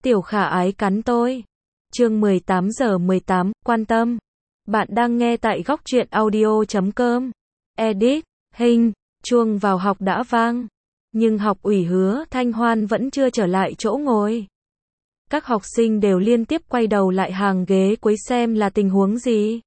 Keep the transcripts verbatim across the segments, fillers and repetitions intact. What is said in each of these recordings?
Tiểu khả ái cắn tôi. Chương mười tám giờ mười tám, quan tâm. Bạn đang nghe tại góc truyện audio chấm com. Edit, hình, chuông vào học đã vang. Nhưng học ủy Hứa Thanh Hoan vẫn chưa trở lại chỗ ngồi. Các học sinh đều liên tiếp quay đầu lại hàng ghế cuối xem là tình huống gì.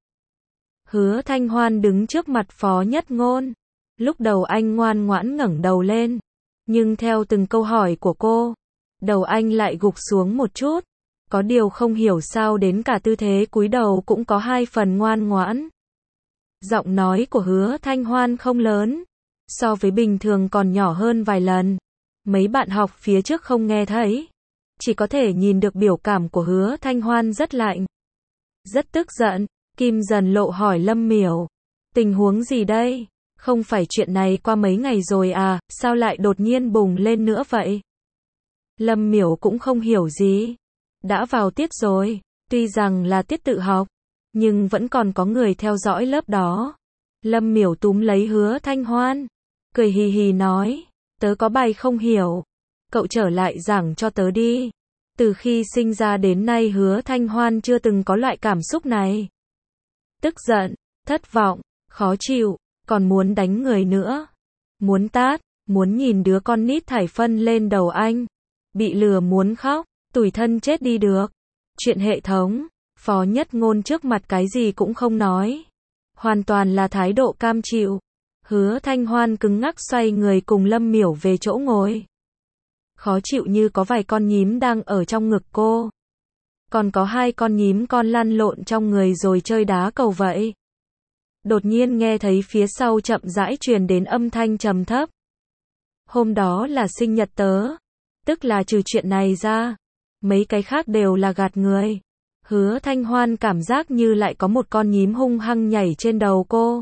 Hứa Thanh Hoan đứng trước mặt Phó Nhất Ngôn. Lúc đầu anh ngoan ngoãn ngẩng đầu lên. Nhưng theo từng câu hỏi của cô, đầu anh lại gục xuống một chút. Có điều không hiểu sao đến cả tư thế cúi đầu cũng có hai phần ngoan ngoãn. Giọng nói của Hứa Thanh Hoan không lớn, so với bình thường còn nhỏ hơn vài lần. Mấy bạn học phía trước không nghe thấy, chỉ có thể nhìn được biểu cảm của Hứa Thanh Hoan rất lạnh, rất tức giận. Kim Dần Lộ hỏi Lâm Miểu, tình huống gì đây? Không phải chuyện này qua mấy ngày rồi à, sao lại đột nhiên bùng lên nữa vậy? Lâm Miểu cũng không hiểu gì. Đã vào tiết rồi, tuy rằng là tiết tự học, nhưng vẫn còn có người theo dõi lớp đó. Lâm Miểu túm lấy Hứa Thanh Hoan, cười hì hì nói, tớ có bài không hiểu, cậu trở lại giảng cho tớ đi. Từ khi sinh ra đến nay Hứa Thanh Hoan chưa từng có loại cảm xúc này. Tức giận, thất vọng, khó chịu, còn muốn đánh người nữa. Muốn tát, muốn nhìn đứa con nít thải phân lên đầu anh. Bị lừa muốn khóc, tủi thân chết đi được. Chuyện hệ thống, Phó Nhất Ngôn trước mặt cái gì cũng không nói. Hoàn toàn là thái độ cam chịu. Hứa Thanh Hoan cứng ngắc xoay người cùng Lâm Miểu về chỗ ngồi. Khó chịu như có vài con nhím đang ở trong ngực cô. Còn có hai con nhím con lăn lộn trong người rồi chơi đá cầu vậy. Đột nhiên nghe thấy phía sau chậm rãi truyền đến âm thanh trầm thấp. Hôm đó là sinh nhật tớ. Tức là trừ chuyện này ra, mấy cái khác đều là gạt người. Hứa Thanh Hoan cảm giác như lại có một con nhím hung hăng nhảy trên đầu cô.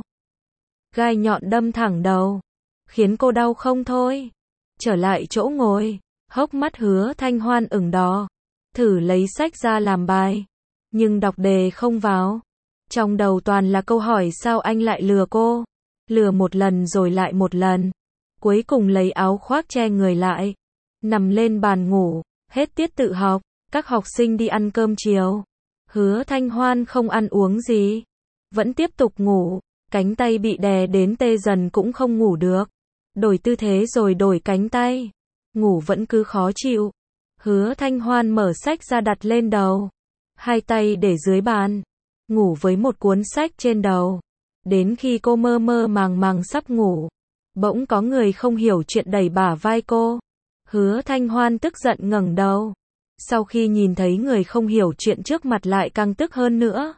Gai nhọn đâm thẳng đầu, khiến cô đau không thôi. Trở lại chỗ ngồi, hốc mắt Hứa Thanh Hoan ửng đỏ. Thử lấy sách ra làm bài, nhưng đọc đề không vào. Trong đầu toàn là câu hỏi sao anh lại lừa cô. Lừa một lần rồi lại một lần. Cuối cùng lấy áo khoác che người lại, nằm lên bàn ngủ. Hết tiết tự học, các học sinh đi ăn cơm chiều. Hứa Thanh Hoan không ăn uống gì, vẫn tiếp tục ngủ. Cánh tay bị đè đến tê dần cũng không ngủ được. Đổi tư thế rồi đổi cánh tay, ngủ vẫn cứ khó chịu. Hứa Thanh Hoan mở sách ra đặt lên đầu, hai tay để dưới bàn, ngủ với một cuốn sách trên đầu. Đến khi cô mơ mơ màng màng sắp ngủ, bỗng có người không hiểu chuyện đẩy bả vai cô. Hứa Thanh Hoan tức giận ngẩng đầu. Sau khi nhìn thấy người không hiểu chuyện trước mặt lại càng tức hơn nữa.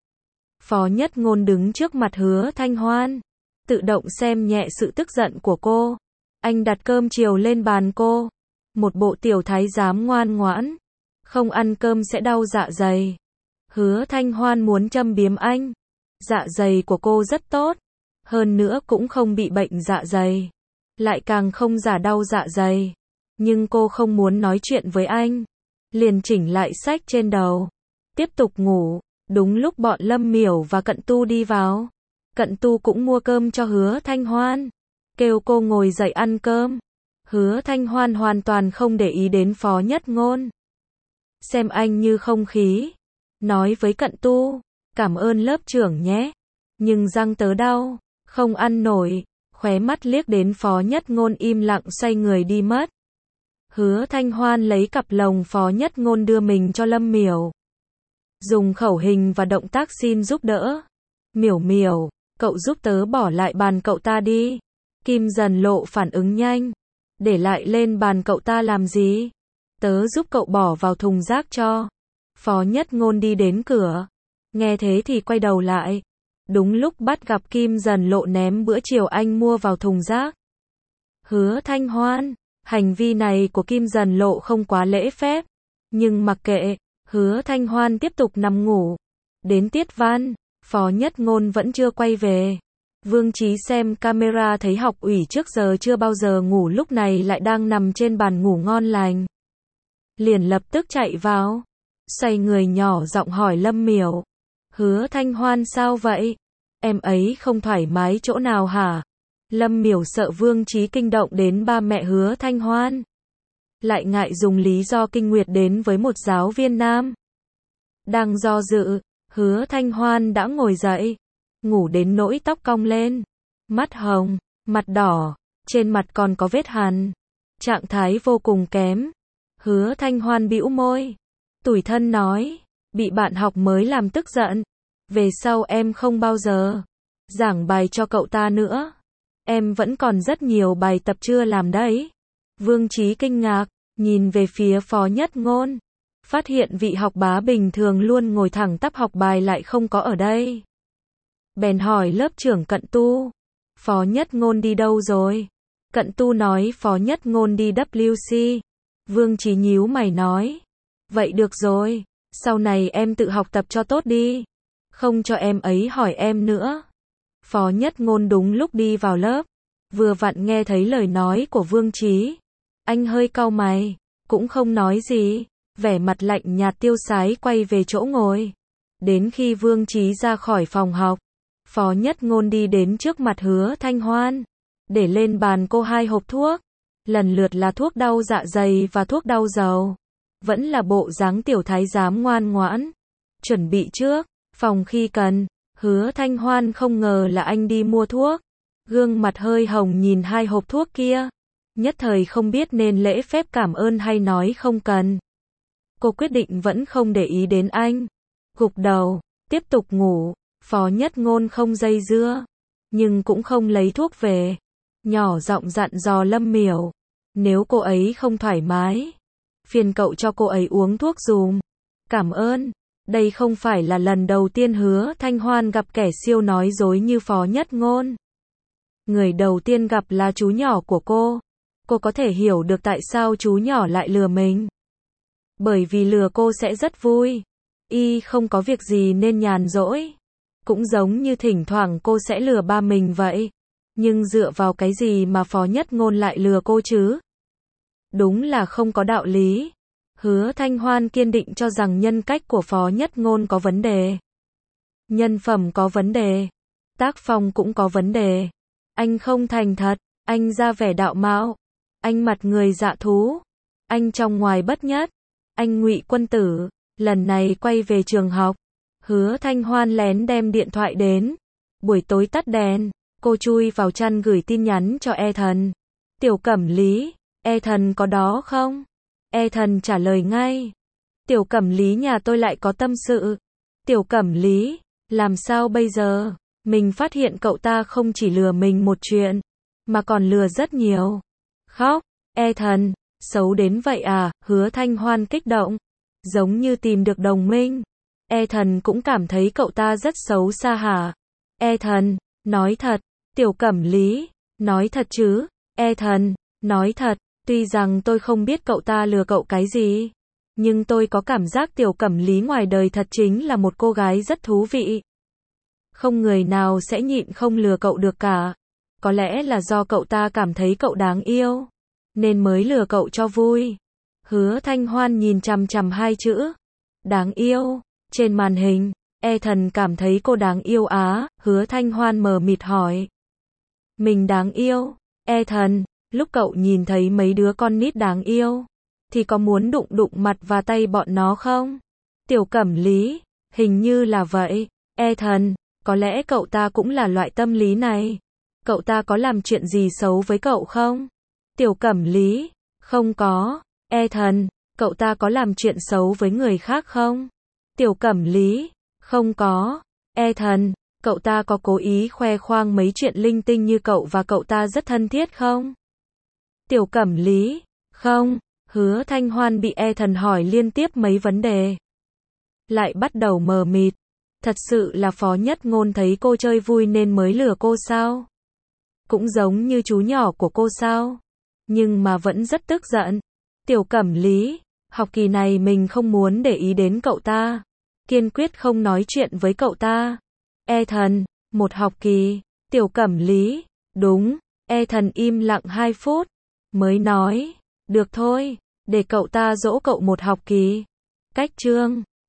Phó Nhất Ngôn đứng trước mặt Hứa Thanh Hoan, tự động xem nhẹ sự tức giận của cô. Anh đặt cơm chiều lên bàn cô. Một bộ tiểu thái giám ngoan ngoãn. Không ăn cơm sẽ đau dạ dày. Hứa Thanh Hoan muốn châm biếm anh. Dạ dày của cô rất tốt. Hơn nữa cũng không bị bệnh dạ dày. Lại càng không giả đau dạ dày. Nhưng cô không muốn nói chuyện với anh. Liền chỉnh lại sách trên đầu. Tiếp tục ngủ. Đúng lúc bọn Lâm Miểu và Cận Tu đi vào. Cận Tu cũng mua cơm cho Hứa Thanh Hoan. Kêu cô ngồi dậy ăn cơm. Hứa Thanh Hoan hoàn toàn không để ý đến Phó Nhất Ngôn. Xem anh như không khí. Nói với Cận Tu, cảm ơn lớp trưởng nhé. Nhưng răng tớ đau, không ăn nổi. Khóe mắt liếc đến Phó Nhất Ngôn im lặng xoay người đi mất. Hứa Thanh Hoan lấy cặp lồng Phó Nhất Ngôn đưa mình cho Lâm Miểu. Dùng khẩu hình và động tác xin giúp đỡ. Miểu miểu, cậu giúp tớ bỏ lại bàn cậu ta đi. Kim Dần Lộ phản ứng nhanh. Để lại lên bàn cậu ta làm gì? Tớ giúp cậu bỏ vào thùng rác cho. Phó Nhất Ngôn đi đến cửa. Nghe thế thì quay đầu lại. Đúng lúc bắt gặp Kim Dần Lộ ném bữa chiều anh mua vào thùng rác. Hứa Thanh Hoan, hành vi này của Kim Dần Lộ không quá lễ phép. Nhưng mặc kệ, Hứa Thanh Hoan tiếp tục nằm ngủ. Đến tiết văn, Phó Nhất Ngôn vẫn chưa quay về. Vương Chí xem camera thấy học ủy trước giờ chưa bao giờ ngủ lúc này lại đang nằm trên bàn ngủ ngon lành. Liền lập tức chạy vào. Xoay người nhỏ giọng hỏi Lâm Miểu. Hứa Thanh Hoan sao vậy? Em ấy không thoải mái chỗ nào hả? Lâm Miểu sợ Vương Chí kinh động đến ba mẹ Hứa Thanh Hoan. lại ngại dùng lý do kinh nguyệt đến với một giáo viên nam. Đang do dự, Hứa Thanh Hoan đã ngồi dậy, ngủ đến nỗi tóc cong lên, mắt hồng, mặt đỏ, trên mặt còn có vết hằn, trạng thái vô cùng kém. Hứa Thanh Hoan bĩu môi, tủi thân nói, bị bạn học mới làm tức giận, về sau em không bao giờ giảng bài cho cậu ta nữa. Em vẫn còn rất nhiều bài tập chưa làm đấy. Vương Chí kinh ngạc, nhìn về phía Phó Nhất Ngôn, phát hiện vị học bá bình thường luôn ngồi thẳng tắp học bài lại không có ở đây. Bèn hỏi lớp trưởng Cận Tu, Phó Nhất Ngôn đi đâu rồi? Cận Tu nói Phó Nhất Ngôn đi W C. Vương Chí nhíu mày nói, vậy được rồi, sau này em tự học tập cho tốt đi, không cho em ấy hỏi em nữa. Phó Nhất Ngôn đúng lúc đi vào lớp, vừa vặn nghe thấy lời nói của Vương Chí. Anh hơi cau mày, cũng không nói gì, vẻ mặt lạnh nhạt tiêu sái quay về chỗ ngồi. Đến khi Vương Chí ra khỏi phòng học, Phó Nhất Ngôn đi đến trước mặt Hứa Thanh Hoan, để lên bàn cô hai hộp thuốc, lần lượt là thuốc đau dạ dày và thuốc đau đầu. Vẫn là bộ dáng tiểu thái giám ngoan ngoãn, chuẩn bị trước, phòng khi cần. Hứa Thanh Hoan không ngờ là anh đi mua thuốc, gương mặt hơi hồng nhìn hai hộp thuốc kia, nhất thời không biết nên lễ phép cảm ơn hay nói không cần. Cô quyết định vẫn không để ý đến anh, gục đầu, tiếp tục ngủ. Phó Nhất Ngôn không dây dưa, nhưng cũng không lấy thuốc về, nhỏ giọng dặn dò Lâm Miểu, nếu cô ấy không thoải mái, phiền cậu cho cô ấy uống thuốc dùm. Cảm ơn. Đây không phải là lần đầu tiên Hứa Thanh Hoan gặp kẻ siêu nói dối như Phó Nhất Ngôn. Người đầu tiên gặp là chú nhỏ của cô. Cô có thể hiểu được tại sao chú nhỏ lại lừa mình. Bởi vì lừa cô sẽ rất vui. Y không có việc gì nên nhàn rỗi. Cũng giống như thỉnh thoảng cô sẽ lừa ba mình vậy. Nhưng dựa vào cái gì mà Phó Nhất Ngôn lại lừa cô chứ? Đúng là không có đạo lý. Hứa Thanh Hoan kiên định cho rằng nhân cách của Phó Nhất Ngôn có vấn đề. Nhân phẩm có vấn đề. Tác phong cũng có vấn đề. Anh không thành thật. Anh ra vẻ đạo mạo. Anh mặt người dạ thú. Anh trong ngoài bất nhất. Anh ngụy quân tử. Lần này quay về trường học, Hứa Thanh Hoan lén đem điện thoại đến. Buổi tối tắt đèn, cô chui vào chăn gửi tin nhắn cho E Thần. Tiểu Cẩm Lý, E Thần có đó không? E Thần trả lời ngay. Tiểu Cẩm Lý nhà tôi lại có tâm sự. Tiểu Cẩm Lý, làm sao bây giờ? Mình phát hiện cậu ta không chỉ lừa mình một chuyện, mà còn lừa rất nhiều. Khóc, E Thần, xấu đến vậy à? Hứa Thanh Hoan kích động, giống như tìm được đồng minh. E Thần cũng cảm thấy cậu ta rất xấu xa hả? E Thần, nói thật. Tiểu Cẩm Lý, nói thật chứ? E Thần, nói thật. Tuy rằng tôi không biết cậu ta lừa cậu cái gì, nhưng tôi có cảm giác Tiểu Cẩm Lý ngoài đời thật chính là một cô gái rất thú vị. Không người nào sẽ nhịn không lừa cậu được cả. Có lẽ là do cậu ta cảm thấy cậu đáng yêu, nên mới lừa cậu cho vui. Hứa Thanh Hoan nhìn chằm chằm hai chữ đáng yêu trên màn hình. E Thần cảm thấy cô đáng yêu á? Hứa Thanh Hoan mờ mịt hỏi. Mình đáng yêu? E Thần, lúc cậu nhìn thấy mấy đứa con nít đáng yêu, thì có muốn đụng đụng mặt và tay bọn nó không? Tiểu Cẩm Lý, hình như là vậy. E Thần, có lẽ cậu ta cũng là loại tâm lý này. Cậu ta có làm chuyện gì xấu với cậu không? Tiểu Cẩm Lý, không có. E Thần, cậu ta có làm chuyện xấu với người khác không? Tiểu Cẩm Lý, không có. E Thần, cậu ta có cố ý khoe khoang mấy chuyện linh tinh như cậu và cậu ta rất thân thiết không? Tiểu Cẩm Lý, không. Hứa Thanh Hoan bị E Thần hỏi liên tiếp mấy vấn đề, lại bắt đầu mờ mịt. Thật sự là Phó Nhất Ngôn thấy cô chơi vui nên mới lừa cô sao? Cũng giống như chú nhỏ của cô sao? Nhưng mà vẫn rất tức giận. Tiểu Cẩm Lý, học kỳ này mình không muốn để ý đến cậu ta, kiên quyết không nói chuyện với cậu ta. E Thần, một học kỳ. Tiểu Cẩm Lý, đúng. E Thần im lặng hai phút, mới nói, được thôi, để cậu ta dỗ cậu một học kỳ. Cách chương